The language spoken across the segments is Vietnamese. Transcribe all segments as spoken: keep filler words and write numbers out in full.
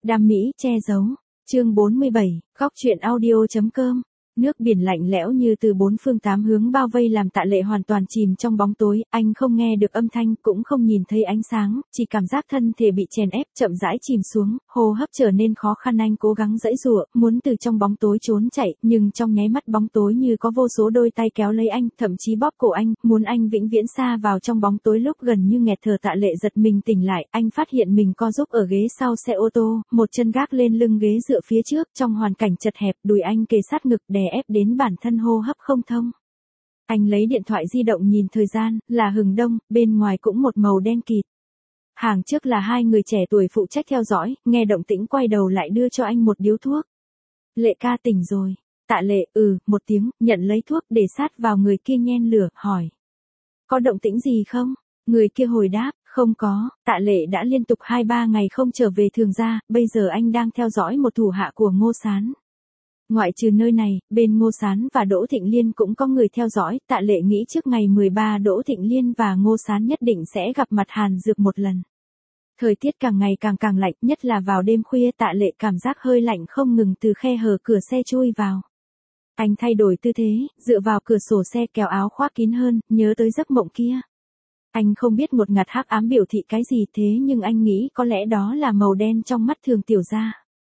Đam mỹ che giấu. Chương bốn mươi bảy, góc truyện audio.com. Nước biển lạnh lẽo như từ bốn phương tám hướng bao vây làm Tạ Lệ hoàn toàn chìm trong bóng tối, anh không nghe được âm thanh, cũng không nhìn thấy ánh sáng, chỉ cảm giác thân thể bị chèn ép, chậm rãi chìm xuống, hô hấp trở nên khó khăn. Anh cố gắng giãy giụa, muốn từ trong bóng tối trốn chạy, nhưng trong nháy mắt bóng tối như có vô số đôi tay kéo lấy anh, thậm chí bóp cổ anh, muốn anh vĩnh viễn xa vào trong bóng tối. Lúc gần như nghẹt thở, Tạ Lệ giật mình tỉnh lại, anh phát hiện mình co giúp ở ghế sau xe ô tô, một chân gác lên lưng ghế dựa phía trước, trong hoàn cảnh chật hẹp, đùi anh kề sát ngực đè ép đến bản thân hô hấp không thông. Anh lấy điện thoại di động nhìn thời gian, là hừng đông, bên ngoài cũng một màu đen kịt. Hàng trước là hai người trẻ tuổi phụ trách theo dõi, nghe động tĩnh quay đầu lại đưa cho anh một điếu thuốc. Lệ ca tỉnh rồi. Tạ Lệ, ừ, một tiếng, nhận lấy thuốc để sát vào người kia nhen lửa, hỏi. Có động tĩnh gì không? Người kia hồi đáp, không có. Tạ Lệ đã liên tục hai ba ngày không trở về Thường gia, bây giờ anh đang theo dõi một thủ hạ của Ngô Sán. Ngoại trừ nơi này, bên Ngô Sán và Đỗ Thịnh Liên cũng có người theo dõi, Tạ Lệ nghĩ trước ngày mười ba Đỗ Thịnh Liên và Ngô Sán nhất định sẽ gặp mặt Hàn Dược một lần. Thời tiết càng ngày càng càng lạnh, nhất là vào đêm khuya, Tạ Lệ cảm giác hơi lạnh không ngừng từ khe hở cửa xe chui vào. Anh thay đổi tư thế, dựa vào cửa sổ xe kéo áo khoác kín hơn, nhớ tới giấc mộng kia. Anh không biết một ngạt hắc ám biểu thị cái gì, thế nhưng anh nghĩ có lẽ đó là màu đen trong mắt Thường tiểu gia.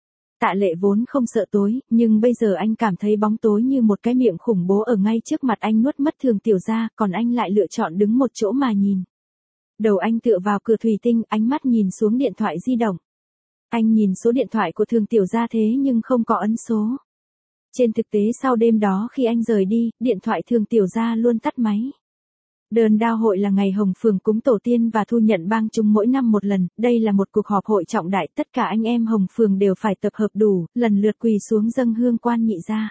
Tạ Lệ vốn không sợ tối, nhưng bây giờ anh cảm thấy bóng tối như một cái miệng khủng bố ở ngay trước mặt anh nuốt mất Thường tiểu gia, còn anh lại lựa chọn đứng một chỗ mà nhìn. Đầu anh tựa vào cửa thủy tinh, ánh mắt nhìn xuống điện thoại di động. Anh nhìn số điện thoại của Thường tiểu gia thế nhưng không có ấn số. Trên thực tế sau đêm đó khi anh rời đi, điện thoại Thường tiểu gia luôn tắt máy. Đơn đao hội là ngày Hồng Phường cúng tổ tiên và thu nhận bang chúng mỗi năm một lần, đây là một cuộc họp hội trọng đại, tất cả anh em Hồng Phường đều phải tập hợp đủ, lần lượt quỳ xuống dâng hương quan nhị gia.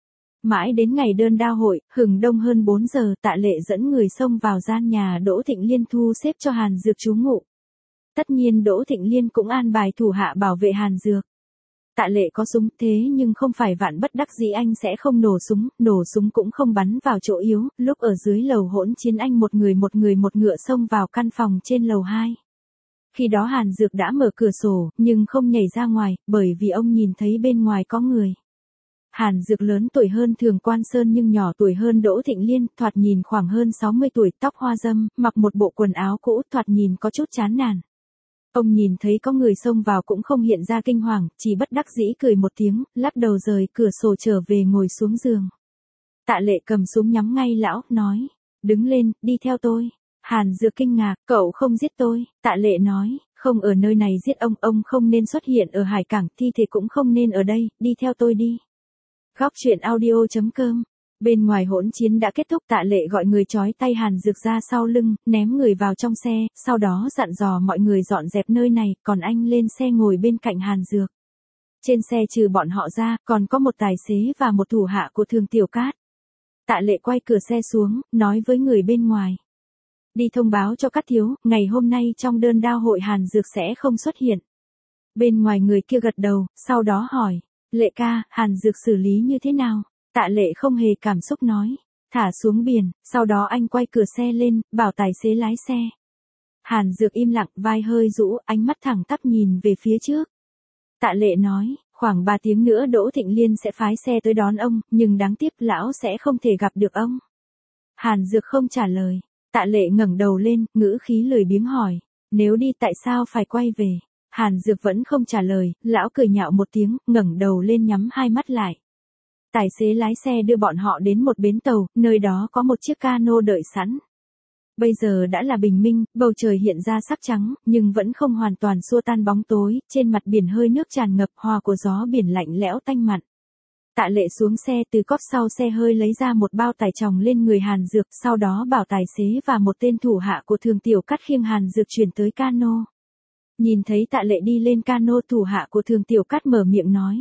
Mãi đến ngày đơn đao hội, hừng đông hơn bốn giờ, Tạ Lệ dẫn người xông vào gian nhà Đỗ Thịnh Liên thu xếp cho Hàn Dược trú ngụ. Tất nhiên Đỗ Thịnh Liên cũng an bài thủ hạ bảo vệ Hàn Dược. Tạ Lệ có súng, thế nhưng không phải vạn bất đắc dĩ anh sẽ không nổ súng, nổ súng cũng không bắn vào chỗ yếu, lúc ở dưới lầu hỗn chiến anh một người một người một ngựa xông vào căn phòng trên lầu hai. Khi đó Hàn Dược đã mở cửa sổ, nhưng không nhảy ra ngoài, bởi vì ông nhìn thấy bên ngoài có người. Hàn Dược lớn tuổi hơn Thường Quan Sơn nhưng nhỏ tuổi hơn Đỗ Thịnh Liên, thoạt nhìn khoảng hơn sáu mươi tuổi, tóc hoa râm, mặc một bộ quần áo cũ, thoạt nhìn có chút chán nản. Ông nhìn thấy có người xông vào cũng không hiện ra kinh hoàng, chỉ bất đắc dĩ cười một tiếng, lắc đầu rời cửa sổ trở về ngồi xuống giường. Tạ Lệ cầm súng nhắm ngay lão, nói, đứng lên, đi theo tôi. Hàn Dược kinh ngạc, cậu không giết tôi. Tạ Lệ nói, không ở nơi này giết ông, ông không nên xuất hiện ở hải cảng, thi thể cũng không nên ở đây, đi theo tôi đi. Góc truyện audio.com. Bên ngoài hỗn chiến đã kết thúc, Tạ Lệ gọi người trói tay Hàn Dược ra sau lưng, ném người vào trong xe, sau đó dặn dò mọi người dọn dẹp nơi này, còn anh lên xe ngồi bên cạnh Hàn Dược. Trên xe trừ bọn họ ra, còn có một tài xế và một thủ hạ của Thường Tiểu Cát. Tạ Lệ quay cửa xe xuống, nói với người bên ngoài. Đi thông báo cho Cát thiếu, ngày hôm nay trong đơn đao hội Hàn Dược sẽ không xuất hiện. Bên ngoài người kia gật đầu, sau đó hỏi, Lệ ca, Hàn Dược xử lý như thế nào? Tạ Lệ không hề cảm xúc nói, thả xuống biển, sau đó anh quay cửa xe lên, bảo tài xế lái xe. Hàn Dược im lặng, vai hơi rũ, ánh mắt thẳng tắp nhìn về phía trước. Tạ Lệ nói, khoảng ba tiếng nữa Đỗ Thịnh Liên sẽ phái xe tới đón ông, nhưng đáng tiếc lão sẽ không thể gặp được ông. Hàn Dược không trả lời. Tạ Lệ ngẩng đầu lên, ngữ khí lười biếng hỏi, nếu đi tại sao phải quay về? Hàn Dược vẫn không trả lời, lão cười nhạo một tiếng, ngẩng đầu lên nhắm hai mắt lại. Tài xế lái xe đưa bọn họ đến một bến tàu, nơi đó có một chiếc cano đợi sẵn. Bây giờ đã là bình minh, bầu trời hiện ra sắc trắng, nhưng vẫn không hoàn toàn xua tan bóng tối, trên mặt biển hơi nước tràn ngập, hòa của gió biển lạnh lẽo tanh mặn. Tạ Lệ xuống xe, từ cốp sau xe hơi lấy ra một bao tải chồng lên người Hàn Dược, sau đó bảo tài xế và một tên thủ hạ của Thường Tiểu Cát khiêng Hàn Dược chuyển tới cano. Nhìn thấy Tạ Lệ đi lên cano, thủ hạ của Thường Tiểu Cát mở miệng nói.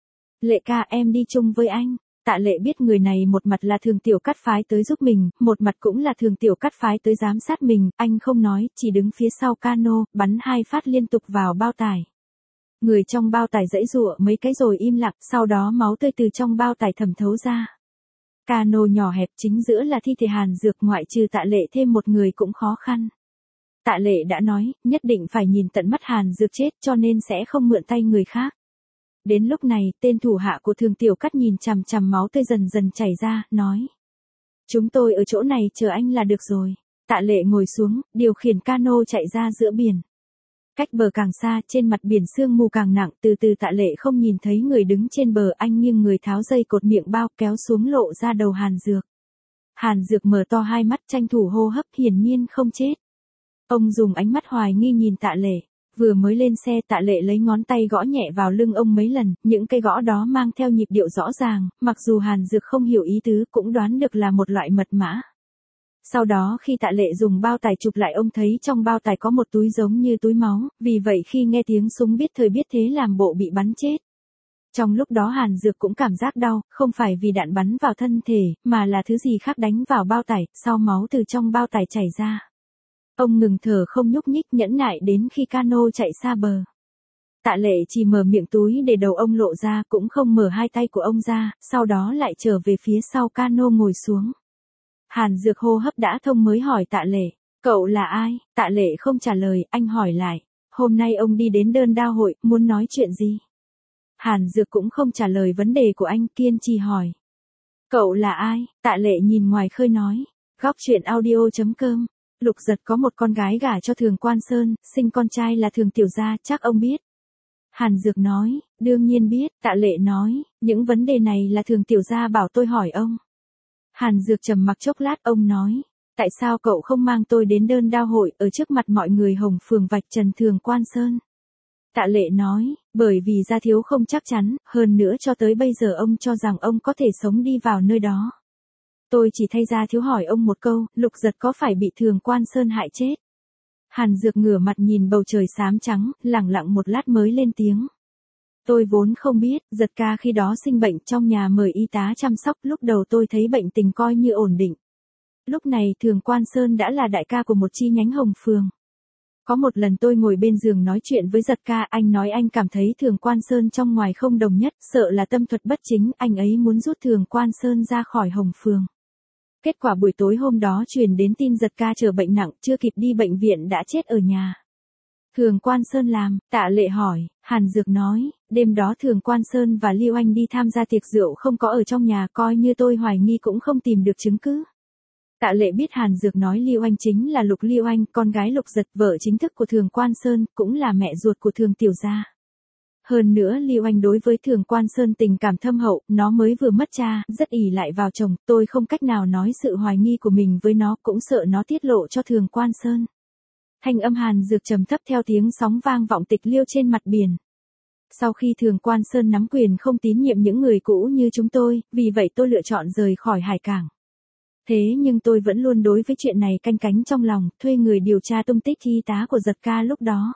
Lệ ca, em đi chung với anh. Tạ Lệ biết người này một mặt là Thường Tiểu Cát phái tới giúp mình, một mặt cũng là Thường Tiểu Cát phái tới giám sát mình, anh không nói, chỉ đứng phía sau cano, bắn hai phát liên tục vào bao tải. Người trong bao tải giãy giụa mấy cái rồi im lặng, sau đó máu tươi từ trong bao tải thẩm thấu ra. Cano nhỏ hẹp, chính giữa là thi thể Hàn Dược, ngoại trừ Tạ Lệ thêm một người cũng khó khăn. Tạ Lệ đã nói, nhất định phải nhìn tận mắt Hàn Dược chết cho nên sẽ không mượn tay người khác. Đến lúc này, tên thủ hạ của Thường Tiểu Cắt nhìn chằm chằm máu tươi dần dần chảy ra, nói. Chúng tôi ở chỗ này chờ anh là được rồi. Tạ Lệ ngồi xuống, điều khiển cano chạy ra giữa biển. Cách bờ càng xa, trên mặt biển sương mù càng nặng, từ từ Tạ Lệ không nhìn thấy người đứng trên bờ, anh nghiêng người tháo dây cột miệng bao kéo xuống lộ ra đầu Hàn Dược. Hàn Dược mở to hai mắt tranh thủ hô hấp, hiển nhiên không chết. Ông dùng ánh mắt hoài nghi nhìn Tạ Lệ. Vừa mới lên xe, Tạ Lệ lấy ngón tay gõ nhẹ vào lưng ông mấy lần, những cây gõ đó mang theo nhịp điệu rõ ràng, mặc dù Hàn Dược không hiểu ý tứ cũng đoán được là một loại mật mã. Sau đó khi Tạ Lệ dùng bao tải chụp lại, ông thấy trong bao tải có một túi giống như túi máu, vì vậy khi nghe tiếng súng biết thời biết thế làm bộ bị bắn chết. Trong lúc đó Hàn Dược cũng cảm giác đau, không phải vì đạn bắn vào thân thể, mà là thứ gì khác đánh vào bao tải, sau máu từ trong bao tải chảy ra. Ông ngừng thở không nhúc nhích, nhẫn nại đến khi cano chạy xa bờ. Tạ Lệ chỉ mở miệng túi để đầu ông lộ ra, cũng không mở hai tay của ông ra, sau đó lại trở về phía sau cano ngồi xuống. Hàn Dược hô hấp đã thông mới hỏi Tạ Lệ, cậu là ai? Tạ Lệ không trả lời, anh hỏi lại, hôm nay ông đi đến đơn đao hội, muốn nói chuyện gì? Hàn Dược cũng không trả lời vấn đề của anh, kiên trì hỏi. Cậu là ai? Tạ Lệ nhìn ngoài khơi nói, góc truyện audio chấm com. Lục Giật có một con gái gả cho Thường Quan Sơn, sinh con trai là Thường Tiểu Gia, chắc ông biết. Hàn Dược nói, đương nhiên biết. Tạ Lệ nói, những vấn đề này là Thường Tiểu Gia bảo tôi hỏi ông. Hàn Dược trầm mặc chốc lát, ông nói, tại sao cậu không mang tôi đến đơn đao hội, ở trước mặt mọi người Hồng Phường vạch trần Thường Quan Sơn? Tạ Lệ nói, bởi vì Gia Thiếu không chắc chắn, hơn nữa cho tới bây giờ ông cho rằng ông có thể sống đi vào nơi đó. Tôi chỉ thay Gia Thiếu hỏi ông một câu, Lục Giật có phải bị Thường Quan Sơn hại chết? Hàn Dược ngửa mặt nhìn bầu trời xám trắng, lẳng lặng một lát mới lên tiếng. Tôi vốn không biết, Giật ca khi đó sinh bệnh, trong nhà mời y tá chăm sóc, lúc đầu tôi thấy bệnh tình coi như ổn định. Lúc này Thường Quan Sơn đã là đại ca của một chi nhánh Hồng Phường. Có một lần tôi ngồi bên giường nói chuyện với Giật ca, anh nói anh cảm thấy Thường Quan Sơn trong ngoài không đồng nhất, sợ là tâm thuật bất chính, anh ấy muốn rút Thường Quan Sơn ra khỏi Hồng Phường. Kết quả buổi tối hôm đó truyền đến tin Giật ca trở bệnh nặng, chưa kịp đi bệnh viện đã chết ở nhà. Thường Quan Sơn làm? Tạ Lệ hỏi. Hàn Dược nói, đêm đó Thường Quan Sơn và Lưu Anh đi tham gia tiệc rượu không có ở trong nhà, coi như tôi hoài nghi cũng không tìm được chứng cứ. Tạ Lệ biết Hàn Dược nói Lưu Anh chính là Lục Lưu Anh, con gái Lục Giật, vợ chính thức của Thường Quan Sơn, cũng là mẹ ruột của Thường Tiểu Gia. Hơn nữa Lưu Anh đối với Thường Quan Sơn tình cảm thâm hậu, nó mới vừa mất cha, rất ỷ lại vào chồng, tôi không cách nào nói sự hoài nghi của mình với nó, cũng sợ nó tiết lộ cho Thường Quan Sơn. Thanh âm Hàn Dược trầm thấp theo tiếng sóng vang vọng tịch liêu trên mặt biển. Sau khi Thường Quan Sơn nắm quyền không tín nhiệm những người cũ như chúng tôi, vì vậy tôi lựa chọn rời khỏi hải cảng. Thế nhưng tôi vẫn luôn đối với chuyện này canh cánh trong lòng, thuê người điều tra tung tích y tá của Giật ca lúc đó.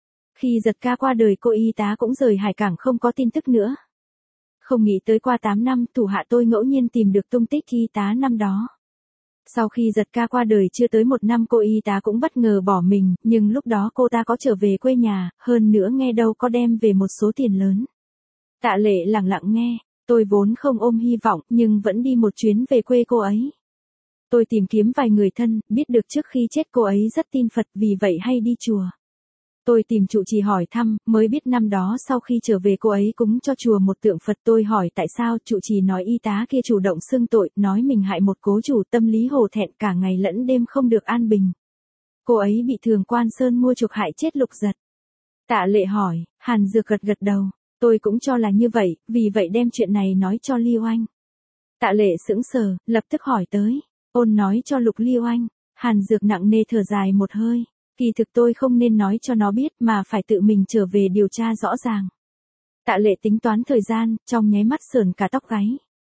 Khi Giật ca qua đời, cô y tá cũng rời hải cảng không có tin tức nữa. Không nghĩ tới qua tám năm, thủ hạ tôi ngẫu nhiên tìm được tung tích y tá năm đó. Sau khi Giật ca qua đời chưa tới một năm, cô y tá cũng bất ngờ bỏ mình, nhưng lúc đó cô ta có trở về quê nhà, hơn nữa nghe đâu có đem về một số tiền lớn. Tạ Lệ lặng lặng nghe, tôi vốn không ôm hy vọng, nhưng vẫn đi một chuyến về quê cô ấy. Tôi tìm kiếm vài người thân, biết được trước khi chết cô ấy rất tin Phật, vì vậy hay đi chùa. Tôi tìm trụ trì hỏi thăm, mới biết năm đó sau khi trở về cô ấy cúng cho chùa một tượng Phật. Tôi hỏi tại sao, trụ trì nói y tá kia chủ động xưng tội, nói mình hại một cố chủ, tâm lý hổ thẹn, cả ngày lẫn đêm không được an bình. Cô ấy bị Thường Quan Sơn mua chuộc hại chết Lục Giật. Tạ Lệ hỏi. Hàn Dược gật gật đầu. Tôi cũng cho là như vậy, vì vậy đem chuyện này nói cho Lưu Anh. Tạ Lệ sững sờ, lập tức hỏi tới. Ôn nói cho Lục Lưu Anh. Hàn Dược nặng nề thở dài một hơi. Kỳ thực tôi không nên nói cho nó biết, mà phải tự mình trở về điều tra rõ ràng. Tạ Lệ tính toán thời gian, trong nháy mắt sởn cả tóc gáy.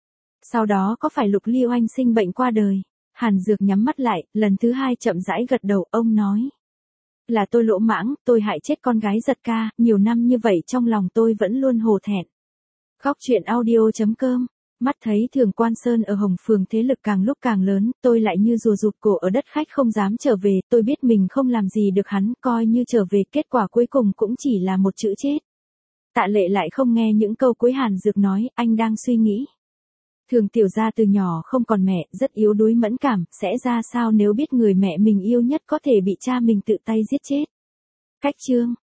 Sau đó có phải Lục Lưu Anh sinh bệnh qua đời? Hàn Dược nhắm mắt lại, lần thứ hai chậm rãi gật đầu, ông nói. Là tôi lỗ mãng, tôi hại chết con gái Giật ca, nhiều năm như vậy trong lòng tôi vẫn luôn hổ thẹn. Góc truyện audio chấm com. Mắt thấy Thường Quan Sơn ở Hồng Phường thế lực càng lúc càng lớn, tôi lại như rùa rụt cổ ở đất khách không dám trở về, tôi biết mình không làm gì được hắn, coi như trở về, kết quả cuối cùng cũng chỉ là một chữ chết. Tạ Lệ lại không nghe những câu cuối Hàn Dược nói, anh đang suy nghĩ. Thường tiểu gia từ nhỏ không còn mẹ, rất yếu đuối mẫn cảm, sẽ ra sao nếu biết người mẹ mình yêu nhất có thể bị cha mình tự tay giết chết. Cách chương